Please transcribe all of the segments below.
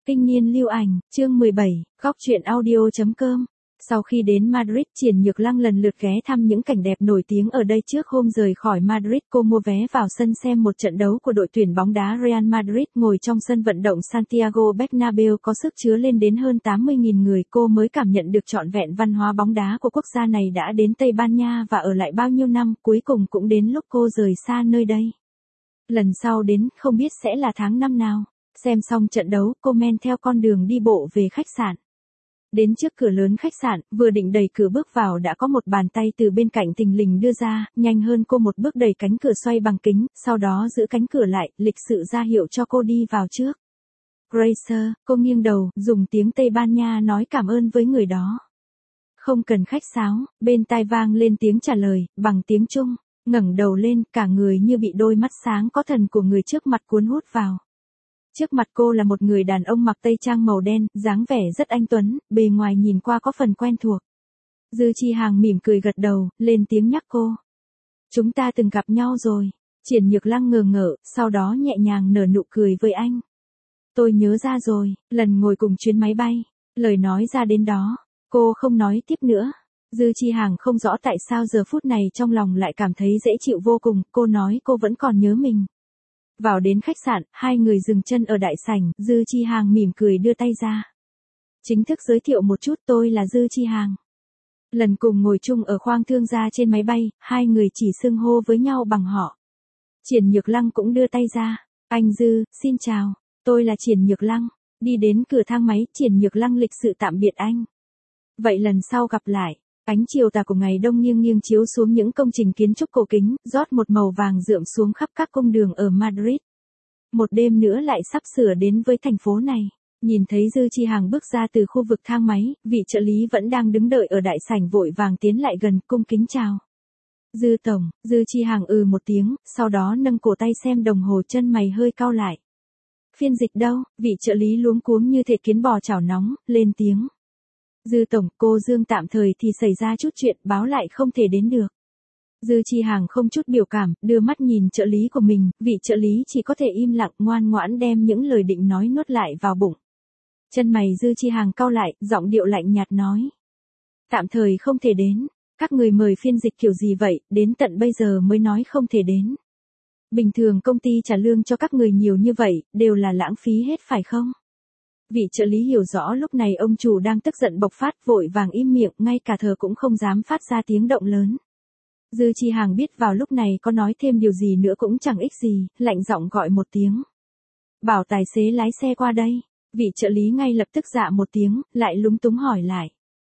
Kinh niên lưu ảnh, chương 17, góc truyện audio.com. Sau khi đến Madrid, Triển Nhược Lăng lần lượt ghé thăm những cảnh đẹp nổi tiếng ở đây. Trước hôm rời khỏi Madrid, cô mua vé vào sân xem một trận đấu của đội tuyển bóng đá Real Madrid. Ngồi trong sân vận động Santiago Bernabeu có sức chứa lên đến hơn 80.000 người, cô mới cảm nhận được trọn vẹn văn hóa bóng đá của quốc gia này. Đã đến Tây Ban Nha và ở lại bao nhiêu năm, cuối cùng cũng đến lúc cô rời xa nơi đây. Lần sau đến, không biết sẽ là tháng năm nào. Xem xong trận đấu, cô men theo con đường đi bộ về khách sạn. Đến trước cửa lớn khách sạn, vừa định đẩy cửa bước vào đã có một bàn tay từ bên cạnh thình lình đưa ra, nhanh hơn cô một bước đẩy cánh cửa xoay bằng kính, sau đó giữ cánh cửa lại, lịch sự ra hiệu cho cô đi vào trước. Grace, cô nghiêng đầu, dùng tiếng Tây Ban Nha nói cảm ơn với người đó. Không cần khách sáo, bên tai vang lên tiếng trả lời, bằng tiếng Trung. Ngẩng đầu lên, cả người như bị đôi mắt sáng có thần của người trước mặt cuốn hút vào. Trước mặt cô là một người đàn ông mặc tây trang màu đen, dáng vẻ rất anh tuấn, bề ngoài nhìn qua có phần quen thuộc. Dư Chi Hàng mỉm cười gật đầu, lên tiếng nhắc cô. Chúng ta từng gặp nhau rồi. Triển Nhược Lăng ngờ ngợ, sau đó nhẹ nhàng nở nụ cười với anh. Tôi nhớ ra rồi, lần ngồi cùng chuyến máy bay. Lời nói ra đến đó, cô không nói tiếp nữa. Dư Chi Hàng không rõ tại sao giờ phút này trong lòng lại cảm thấy dễ chịu vô cùng, cô nói cô vẫn còn nhớ mình. Vào đến khách sạn, hai người dừng chân ở đại sảnh, Dư Chi Hàng mỉm cười đưa tay ra. Chính thức giới thiệu một chút, tôi là Dư Chi Hàng. Lần cùng ngồi chung ở khoang thương gia trên máy bay, hai người chỉ xưng hô với nhau bằng họ. Triển Nhược Lăng cũng đưa tay ra. Anh Dư, xin chào, tôi là Triển Nhược Lăng. Đi đến cửa thang máy, Triển Nhược Lăng lịch sự tạm biệt anh. Vậy lần sau gặp lại. Ánh chiều tà của ngày đông nghiêng nghiêng chiếu xuống những công trình kiến trúc cổ kính, rót một màu vàng rượm xuống khắp các cung đường ở Madrid. Một đêm nữa lại sắp sửa đến với thành phố này. Nhìn thấy Dư Chi Hàng bước ra từ khu vực thang máy, vị trợ lý vẫn đang đứng đợi ở đại sảnh vội vàng tiến lại gần, cung kính chào. Dư tổng, Dư Chi Hàng một tiếng, sau đó nâng cổ tay xem đồng hồ, chân mày hơi cau lại. Phiên dịch đâu? Vị trợ lý luống cuống như thể kiến bò chảo nóng, lên tiếng. Dư tổng, cô Dương tạm thời thì xảy ra chút chuyện, báo lại không thể đến được. Dư Chi Hàng không chút biểu cảm, đưa mắt nhìn trợ lý của mình, vị trợ lý chỉ có thể im lặng ngoan ngoãn đem những lời định nói nuốt lại vào bụng. Chân mày Dư Chi Hàng cau lại, giọng điệu lạnh nhạt nói. Tạm thời không thể đến, các người mời phiên dịch kiểu gì vậy, đến tận bây giờ mới nói không thể đến. Bình thường công ty trả lương cho các người nhiều như vậy, đều là lãng phí hết phải không? Vị trợ lý hiểu rõ lúc này ông chủ đang tức giận bộc phát, vội vàng im miệng, ngay cả thở cũng không dám phát ra tiếng động lớn. Dư Chi Hàng biết vào lúc này có nói thêm điều gì nữa cũng chẳng ích gì, lạnh giọng gọi một tiếng. Bảo tài xế lái xe qua đây. Vị trợ lý ngay lập tức dạ một tiếng, lại lúng túng hỏi lại.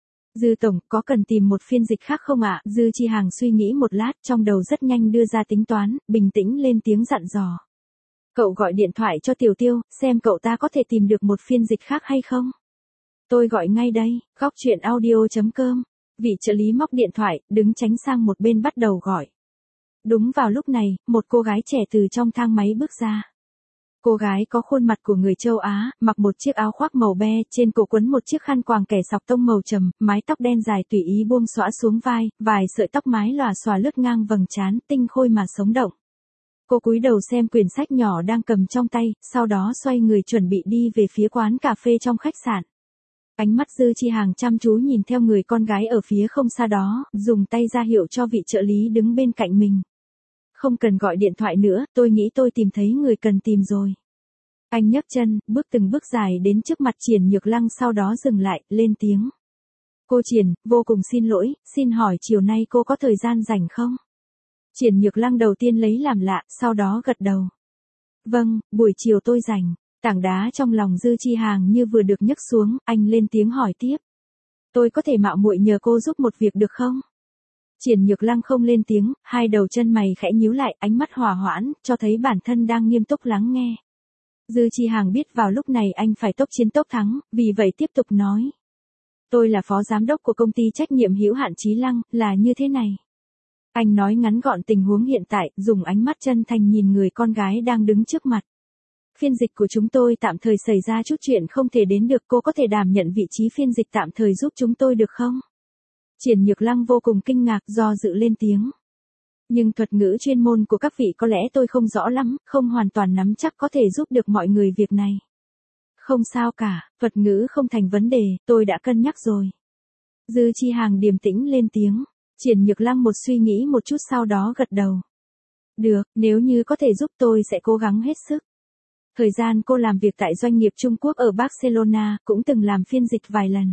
Dư tổng, có cần tìm một phiên dịch khác không ạ? Dư Chi Hàng suy nghĩ một lát, trong đầu rất nhanh đưa ra tính toán, bình tĩnh lên tiếng dặn dò. Cậu gọi điện thoại cho Tiểu Tiêu, xem cậu ta có thể tìm được một phiên dịch khác hay không. Tôi gọi ngay đây, góc truyện audio.com. Vị trợ lý móc điện thoại, đứng tránh sang một bên bắt đầu gọi. Đúng vào lúc này, một cô gái trẻ từ trong thang máy bước ra. Cô gái có khuôn mặt của người châu Á, mặc một chiếc áo khoác màu be, trên cổ quấn một chiếc khăn quàng kẻ sọc tông màu trầm, mái tóc đen dài tùy ý buông xõa xuống vai, vài sợi tóc mái lòa xòa lướt ngang vầng trán, tinh khôi mà sống động. Cô cúi đầu xem quyển sách nhỏ đang cầm trong tay, sau đó xoay người chuẩn bị đi về phía quán cà phê trong khách sạn. Ánh mắt Dư Chi Hàng chăm chú nhìn theo người con gái ở phía không xa đó, dùng tay ra hiệu cho vị trợ lý đứng bên cạnh mình. Không cần gọi điện thoại nữa, tôi nghĩ tôi tìm thấy người cần tìm rồi. Anh nhấc chân, bước từng bước dài đến trước mặt Triển Nhược Lăng, sau đó dừng lại, lên tiếng. Cô Triển, vô cùng xin lỗi, xin hỏi chiều nay cô có thời gian rảnh không? Triển Nhược Lăng đầu tiên lấy làm lạ, sau đó gật đầu. Vâng, buổi chiều tôi rảnh. Tảng đá trong lòng Dư Chi Hàng như vừa được nhấc xuống, anh lên tiếng hỏi tiếp. Tôi có thể mạo muội nhờ cô giúp một việc được không? Triển Nhược Lăng không lên tiếng, hai đầu chân mày khẽ nhíu lại, ánh mắt hòa hoãn, cho thấy bản thân đang nghiêm túc lắng nghe. Dư Chi Hàng biết vào lúc này anh phải tốc chiến tốc thắng, vì vậy tiếp tục nói. Tôi là phó giám đốc của công ty trách nhiệm hữu hạn Chí Lăng, là như thế này. Anh nói ngắn gọn tình huống hiện tại, dùng ánh mắt chân thành nhìn người con gái đang đứng trước mặt. Phiên dịch của chúng tôi tạm thời xảy ra chút chuyện không thể đến được, cô có thể đảm nhận vị trí phiên dịch tạm thời giúp chúng tôi được không? Triển Nhược Lăng vô cùng kinh ngạc, do dự lên tiếng. Nhưng thuật ngữ chuyên môn của các vị có lẽ tôi không rõ lắm, không hoàn toàn nắm chắc có thể giúp được mọi người việc này. Không sao cả, thuật ngữ không thành vấn đề, tôi đã cân nhắc rồi. Dư Chi Hàng điềm tĩnh lên tiếng. Triển Nhược Lăng một suy nghĩ một chút sau đó gật đầu. Được, nếu như có thể giúp tôi sẽ cố gắng hết sức. Thời gian cô làm việc tại doanh nghiệp Trung Quốc ở Barcelona, cũng từng làm phiên dịch vài lần.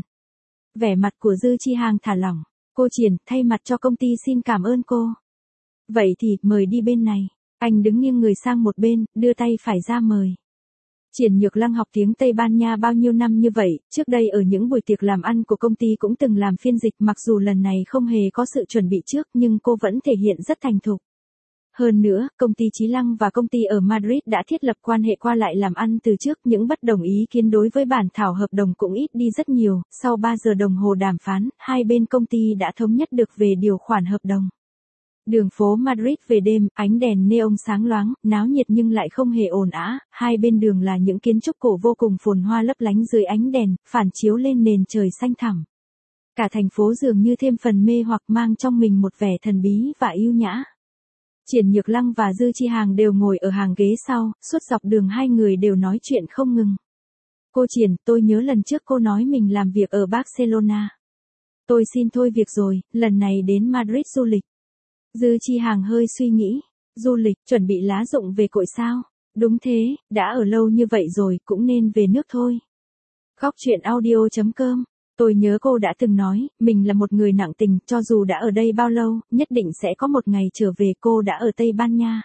Vẻ mặt của Dư Chi Hàng thả lỏng. Cô Triển, thay mặt cho công ty xin cảm ơn cô. Vậy thì, mời đi bên này. Anh đứng nghiêng người sang một bên, đưa tay phải ra mời. Triển Nhược Lăng học tiếng Tây Ban Nha bao nhiêu năm như vậy, trước đây ở những buổi tiệc làm ăn của công ty cũng từng làm phiên dịch, mặc dù lần này không hề có sự chuẩn bị trước nhưng cô vẫn thể hiện rất thành thục. Hơn nữa, công ty Chí Lăng và công ty ở Madrid đã thiết lập quan hệ qua lại làm ăn từ trước, những bất đồng ý kiến đối với bản thảo hợp đồng cũng ít đi rất nhiều, sau 3 giờ đồng hồ đàm phán, hai bên công ty đã thống nhất được về điều khoản hợp đồng. Đường phố Madrid về đêm, ánh đèn neon sáng loáng, náo nhiệt nhưng lại không hề ồn ào, hai bên đường là những kiến trúc cổ vô cùng phồn hoa lấp lánh dưới ánh đèn, phản chiếu lên nền trời xanh thẳm. Cả thành phố dường như thêm phần mê hoặc mang trong mình một vẻ thần bí và yêu nhã. Triển Nhược Lăng và Dư Chi Hàng đều ngồi ở hàng ghế sau, suốt dọc đường hai người đều nói chuyện không ngừng. Cô Triển, tôi nhớ lần trước cô nói mình làm việc ở Barcelona. Tôi xin thôi việc rồi, lần này đến Madrid du lịch. Dư Chi Hàng hơi suy nghĩ. Du lịch, chuẩn bị lá rụng về cội sao? Đúng thế, đã ở lâu như vậy rồi, cũng nên về nước thôi. Góc truyện audio.com. Tôi nhớ cô đã từng nói, mình là một người nặng tình, cho dù đã ở đây bao lâu, nhất định sẽ có một ngày trở về. Cô đã ở Tây Ban Nha.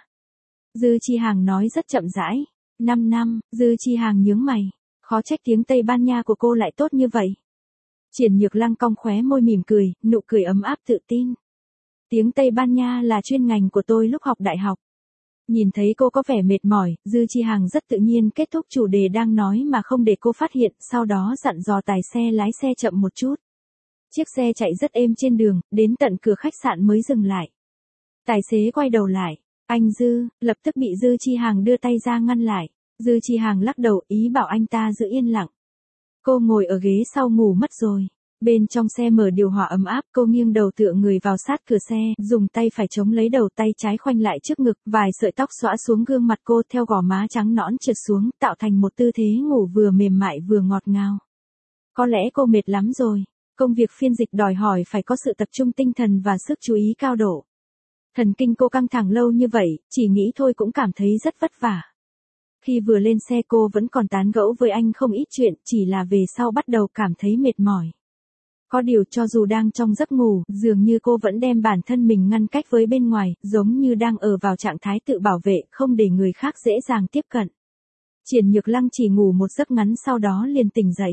Dư Chi Hàng nói rất chậm rãi. 5 năm, Dư Chi Hàng nhướng mày. Khó trách tiếng Tây Ban Nha của cô lại tốt như vậy. Triển Nhược Lăng cong khóe môi mỉm cười, nụ cười ấm áp tự tin. Tiếng Tây Ban Nha là chuyên ngành của tôi lúc học đại học. Nhìn thấy cô có vẻ mệt mỏi, Dư Chi Hàng rất tự nhiên kết thúc chủ đề đang nói mà không để cô phát hiện, sau đó dặn dò tài xe lái xe chậm một chút. Chiếc xe chạy rất êm trên đường, đến tận cửa khách sạn mới dừng lại. Tài xế quay đầu lại. Anh Dư, lập tức bị Dư Chi Hàng đưa tay ra ngăn lại. Dư Chi Hàng lắc đầu ý bảo anh ta giữ yên lặng. Cô ngồi ở ghế sau ngủ mất rồi. Bên trong xe mở điều hòa ấm áp, cô nghiêng đầu tựa người vào sát cửa xe, dùng tay phải chống lấy đầu, tay trái khoanh lại trước ngực, vài sợi tóc xõa xuống gương mặt cô theo gò má trắng nõn trượt xuống, tạo thành một tư thế ngủ vừa mềm mại vừa ngọt ngào. Có lẽ cô mệt lắm rồi. Công việc phiên dịch đòi hỏi phải có sự tập trung tinh thần và sức chú ý cao độ. Thần kinh cô căng thẳng lâu như vậy, chỉ nghĩ thôi cũng cảm thấy rất vất vả. Khi vừa lên xe cô vẫn còn tán gẫu với anh không ít chuyện, chỉ là về sau bắt đầu cảm thấy mệt mỏi. Có điều cho dù đang trong giấc ngủ, dường như cô vẫn đem bản thân mình ngăn cách với bên ngoài, giống như đang ở vào trạng thái tự bảo vệ, không để người khác dễ dàng tiếp cận. Triển Nhược Lăng chỉ ngủ một giấc ngắn sau đó liền tỉnh dậy.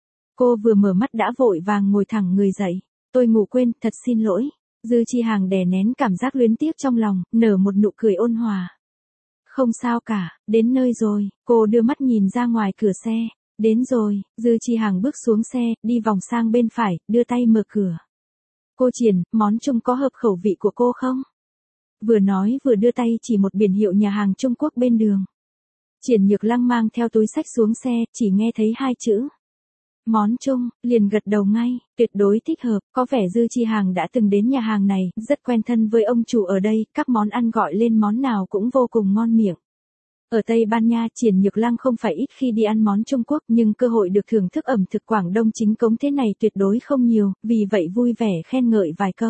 Cô vừa mở mắt đã vội vàng ngồi thẳng người dậy. Tôi ngủ quên, thật xin lỗi. Dư Chi Hàng đè nén cảm giác luyến tiếc trong lòng, nở một nụ cười ôn hòa. Không sao cả, đến nơi rồi. Cô đưa mắt nhìn ra ngoài cửa xe. Đến rồi. Dư Chi Hàng bước xuống xe, đi vòng sang bên phải, đưa tay mở cửa. Cô Triển, món Trung có hợp khẩu vị của cô không? Vừa nói vừa đưa tay chỉ một biển hiệu nhà hàng Trung Quốc bên đường. Triển Nhược Lăng mang theo túi xách xuống xe, chỉ nghe thấy hai chữ. Món Trung, liền gật đầu ngay, tuyệt đối thích hợp, có vẻ Dư Chi Hàng đã từng đến nhà hàng này, rất quen thân với ông chủ ở đây, các món ăn gọi lên món nào cũng vô cùng ngon miệng. Ở Tây Ban Nha, Triển Nhược Lăng không phải ít khi đi ăn món Trung Quốc nhưng cơ hội được thưởng thức ẩm thực Quảng Đông chính cống thế này tuyệt đối không nhiều, vì vậy vui vẻ khen ngợi vài câu.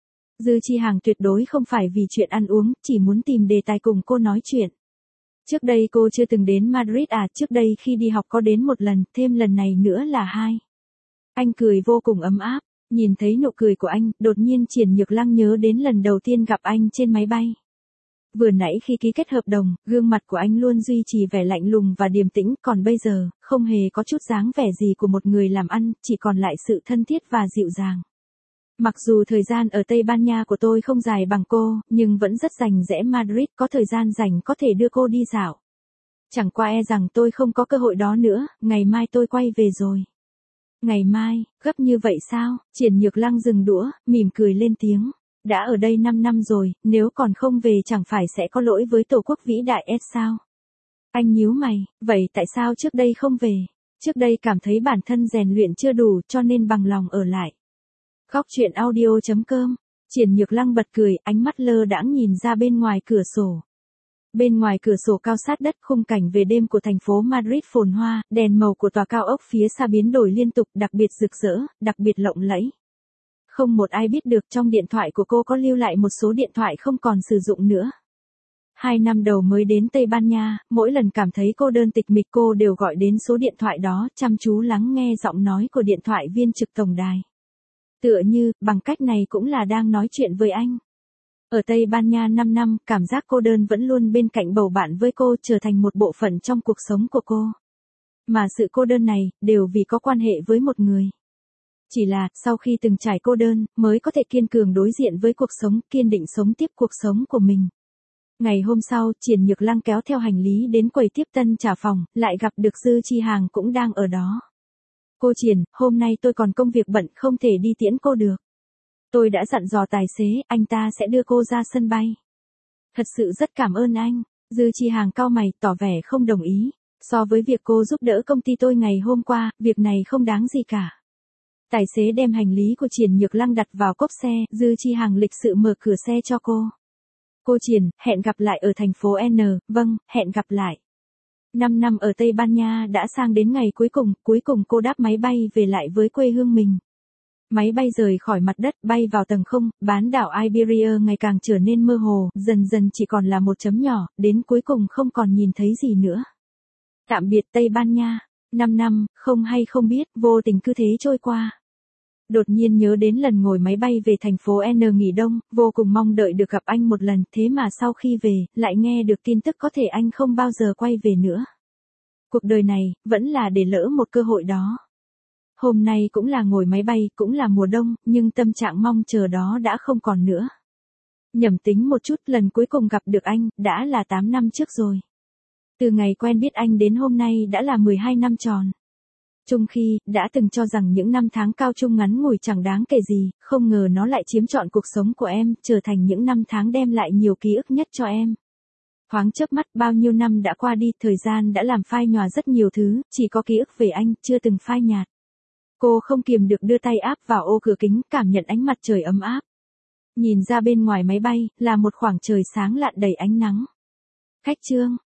Dư Chi Hàng tuyệt đối không phải vì chuyện ăn uống, chỉ muốn tìm đề tài cùng cô nói chuyện. Trước đây cô chưa từng đến Madrid à, trước đây khi đi học có đến một lần, thêm lần này nữa là hai. Anh cười vô cùng ấm áp, nhìn thấy nụ cười của anh, đột nhiên Triển Nhược Lăng nhớ đến lần đầu tiên gặp anh trên máy bay. Vừa nãy khi ký kết hợp đồng, gương mặt của anh luôn duy trì vẻ lạnh lùng và điềm tĩnh, còn bây giờ, không hề có chút dáng vẻ gì của một người làm ăn, chỉ còn lại sự thân thiết và dịu dàng. Mặc dù thời gian ở Tây Ban Nha của tôi không dài bằng cô, nhưng vẫn rất rành rẽ Madrid, có thời gian rảnh có thể đưa cô đi dạo. Chẳng qua e rằng tôi không có cơ hội đó nữa, ngày mai tôi quay về rồi. Ngày mai, gấp như vậy sao? Triển Nhược Lăng dừng đũa, mỉm cười lên tiếng. Đã ở đây 5 năm rồi, nếu còn không về chẳng phải sẽ có lỗi với Tổ quốc vĩ đại sao? Anh nhíu mày, vậy tại sao trước đây không về? Trước đây cảm thấy bản thân rèn luyện chưa đủ cho nên bằng lòng ở lại. Góc truyện audio.com. Triển Nhược Lăng bật cười, ánh mắt lơ đãng nhìn ra bên ngoài cửa sổ. Bên ngoài cửa sổ cao sát đất, khung cảnh về đêm của thành phố Madrid phồn hoa, đèn màu của tòa cao ốc phía xa biến đổi liên tục, đặc biệt rực rỡ, đặc biệt lộng lẫy. Không một ai biết được trong điện thoại của cô có lưu lại một số điện thoại không còn sử dụng nữa. 2 năm đầu mới đến Tây Ban Nha, mỗi lần cảm thấy cô đơn tịch mịch cô đều gọi đến số điện thoại đó, chăm chú lắng nghe giọng nói của điện thoại viên trực tổng đài. Tựa như, bằng cách này cũng là đang nói chuyện với anh. Ở Tây Ban Nha 5 năm, cảm giác cô đơn vẫn luôn bên cạnh bầu bạn với cô, trở thành một bộ phận trong cuộc sống của cô. Mà sự cô đơn này, đều vì có quan hệ với một người. Chỉ là, sau khi từng trải cô đơn, mới có thể kiên cường đối diện với cuộc sống, kiên định sống tiếp cuộc sống của mình. Ngày hôm sau, Triển Nhược Lăng kéo theo hành lý đến quầy tiếp tân trả phòng, lại gặp được Dư Chi Hàng cũng đang ở đó. Cô Triển, hôm nay tôi còn công việc bận không thể đi tiễn cô được. Tôi đã dặn dò tài xế, anh ta sẽ đưa cô ra sân bay. Thật sự rất cảm ơn anh. Dư Chi Hàng cau mày, tỏ vẻ không đồng ý. So với việc cô giúp đỡ công ty tôi ngày hôm qua, việc này không đáng gì cả. Tài xế đem hành lý của Triển Nhược Lăng đặt vào cốp xe, Dư Chi Hàng lịch sự mở cửa xe cho cô. Cô Triển, hẹn gặp lại ở thành phố N, vâng, hẹn gặp lại. 5 năm ở Tây Ban Nha đã sang đến ngày cuối cùng cô đáp máy bay về lại với quê hương mình. Máy bay rời khỏi mặt đất, bay vào tầng không, bán đảo Iberia ngày càng trở nên mơ hồ, dần dần chỉ còn là một chấm nhỏ, đến cuối cùng không còn nhìn thấy gì nữa. Tạm biệt Tây Ban Nha, 5 năm, không hay không biết, vô tình cứ thế trôi qua. Đột nhiên nhớ đến lần ngồi máy bay về thành phố N nghỉ đông, vô cùng mong đợi được gặp anh một lần, thế mà sau khi về, lại nghe được tin tức có thể anh không bao giờ quay về nữa. Cuộc đời này, vẫn là để lỡ một cơ hội đó. Hôm nay cũng là ngồi máy bay, cũng là mùa đông, nhưng tâm trạng mong chờ đó đã không còn nữa. Nhẩm tính một chút, lần cuối cùng gặp được anh, đã là 8 năm trước rồi. Từ ngày quen biết anh đến hôm nay đã là 12 năm tròn. Chung khi, đã từng cho rằng những năm tháng cao trung ngắn ngủi chẳng đáng kể gì, không ngờ nó lại chiếm trọn cuộc sống của em, trở thành những năm tháng đem lại nhiều ký ức nhất cho em. Thoáng chớp mắt, bao nhiêu năm đã qua đi, thời gian đã làm phai nhòa rất nhiều thứ, chỉ có ký ức về anh, chưa từng phai nhạt. Cô không kiềm được đưa tay áp vào ô cửa kính, cảm nhận ánh mặt trời ấm áp. Nhìn ra bên ngoài máy bay, là một khoảng trời sáng lạn đầy ánh nắng. Khách trương.